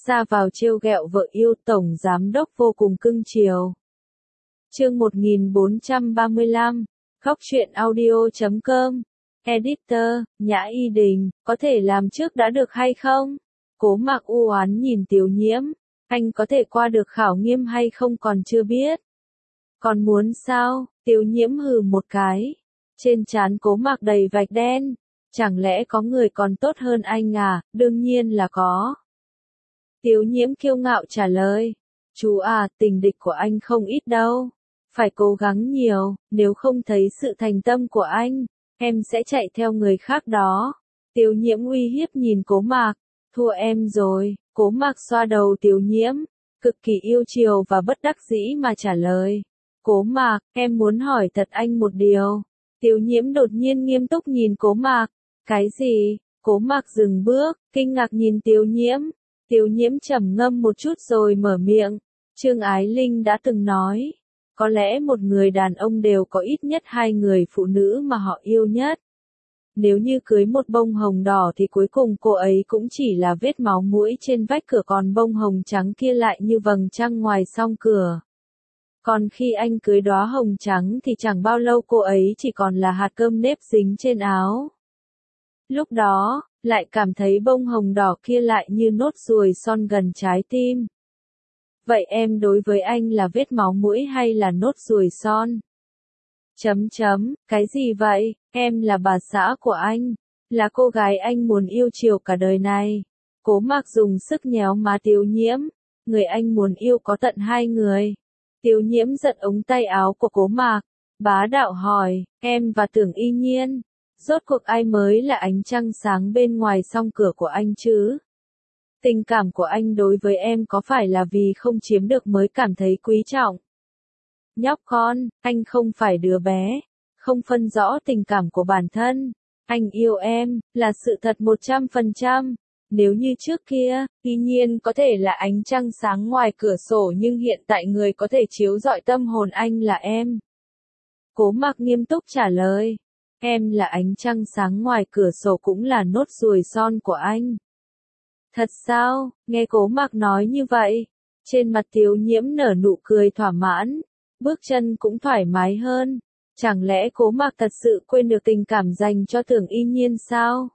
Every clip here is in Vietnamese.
ra vào trêu ghẹo vợ yêu, tổng giám đốc vô cùng cưng chiều. Chương 1435, Góc truyện audio.com. Editor, Nhã Y Đình, có thể làm trước đã được hay không? Cố Mạc u oán nhìn Tiểu Nhiễm, anh có thể qua được khảo nghiệm hay không còn chưa biết. Còn muốn sao? Tiểu Nhiễm hừ một cái. Trên trán Cố Mạc đầy vạch đen. Chẳng lẽ có người còn tốt hơn anh à? Đương nhiên là có. Tiểu Nhiễm kiêu ngạo trả lời. Chú à, tình địch của anh không ít đâu. Phải cố gắng nhiều, nếu không thấy sự thành tâm của anh, em sẽ chạy theo người khác đó. Tiểu Nhiễm uy hiếp nhìn Cố Mạc. Thua em rồi. Cố Mạc xoa đầu Tiểu Nhiễm, cực kỳ yêu chiều và bất đắc dĩ mà trả lời. Cố Mạc, em muốn hỏi thật anh một điều. Tiểu Nhiễm đột nhiên nghiêm túc nhìn Cố Mạc. Cái gì? Cố Mạc dừng bước, kinh ngạc nhìn Tiểu Nhiễm. Tiểu Nhiễm trầm ngâm một chút rồi mở miệng. Trương Ái Linh đã từng nói, có lẽ một người đàn ông đều có ít nhất 2 người phụ nữ mà họ yêu nhất. Nếu như cưới một bông hồng đỏ thì cuối cùng cô ấy cũng chỉ là vết máu mũi trên vách cửa, còn bông hồng trắng kia lại như vầng trăng ngoài song cửa. Còn khi anh cưới đóa hồng trắng thì chẳng bao lâu cô ấy chỉ còn là hạt cơm nếp dính trên áo. Lúc đó, lại cảm thấy bông hồng đỏ kia lại như nốt ruồi son gần trái tim. Vậy em đối với anh là vết máu mũi hay là nốt ruồi son? Cái gì vậy? Em là bà xã của anh, là cô gái anh muốn yêu chiều cả đời này. Cố Mạc dùng sức nhéo má Tiểu Nhiễm, người anh muốn yêu có tận 2 người. Tiểu Nhiễm giật ống tay áo của Cố Mạc, bá đạo hỏi, em và Tưởng Y Nhiên, rốt cuộc ai mới là ánh trăng sáng bên ngoài song cửa của anh chứ? Tình cảm của anh đối với em có phải là vì không chiếm được mới cảm thấy quý trọng? Nhóc con, anh không phải đứa bé, không phân rõ tình cảm của bản thân. Anh yêu em, là sự thật 100%. Nếu như trước kia, Y Nhiên có thể là ánh trăng sáng ngoài cửa sổ, nhưng hiện tại người có thể chiếu rọi tâm hồn anh là em. Cố Mạc nghiêm túc trả lời. Em là ánh trăng sáng ngoài cửa sổ cũng là nốt ruồi son của anh. Thật sao? Nghe Cố Mạc nói như vậy, trên mặt Tiểu Nhiễm nở nụ cười thỏa mãn, bước chân cũng thoải mái hơn. Chẳng lẽ Cố Mạc thật sự quên được tình cảm dành cho Tưởng Y Nhiên sao?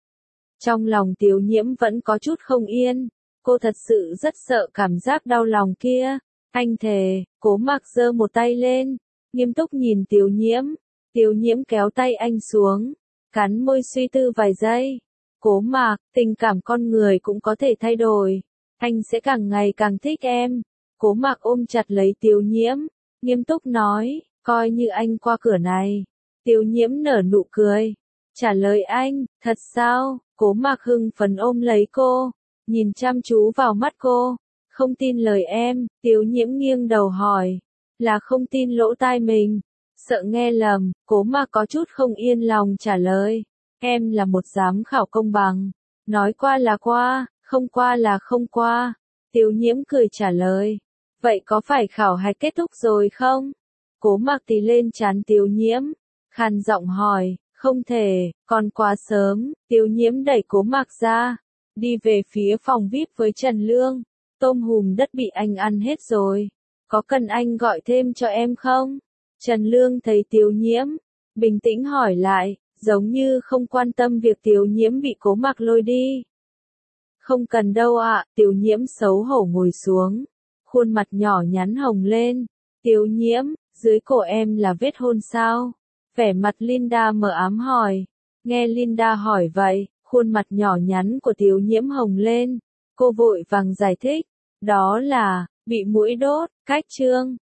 Trong lòng Tiểu Nhiễm vẫn có chút không yên, cô thật sự rất sợ cảm giác đau lòng kia. Anh thề. Cố Mạc giơ một tay lên, nghiêm túc nhìn Tiểu Nhiễm. Tiểu Nhiễm kéo tay anh xuống, cắn môi suy tư vài giây. Cố Mạc, tình cảm con người cũng có thể thay đổi. Anh sẽ càng ngày càng thích em. Cố Mạc ôm chặt lấy Tiểu Nhiễm, nghiêm túc nói, coi như anh qua cửa này. Tiểu Nhiễm nở nụ cười, trả lời anh, thật sao? Cố Mạc hưng phấn ôm lấy cô, nhìn chăm chú vào mắt cô. Không tin lời em. Tiểu Nhiễm nghiêng đầu hỏi, là không tin lỗ tai mình, sợ nghe lầm. Cố Mạc có chút không yên lòng trả lời, em là một giám khảo công bằng, nói qua là qua, không qua là không qua. Tiểu Nhiễm cười trả lời, vậy có phải khảo hạch kết thúc rồi không? Cố Mạc tì lên trán Tiểu Nhiễm, khàn giọng hỏi, không thể, còn quá sớm. Tiểu Nhiễm đẩy Cố Mạc ra, đi về phía phòng VIP với Trần Lương. Tôm hùm đất bị anh ăn hết rồi, có cần anh gọi thêm cho em không? Trần Lương thấy Tiểu Nhiễm, bình tĩnh hỏi lại, giống như không quan tâm việc Tiểu Nhiễm bị Cố Mạc lôi đi. Không cần đâu ạ. Tiểu Nhiễm xấu hổ ngồi xuống, khuôn mặt nhỏ nhắn hồng lên. Tiểu Nhiễm, dưới cổ em là vết hôn sao? Vẻ mặt Linda mờ ám hỏi. Nghe Linda hỏi vậy, khuôn mặt nhỏ nhắn của Tiểu Nhiễm hồng lên. Cô vội vàng giải thích, đó là bị muỗi đốt. Cách chương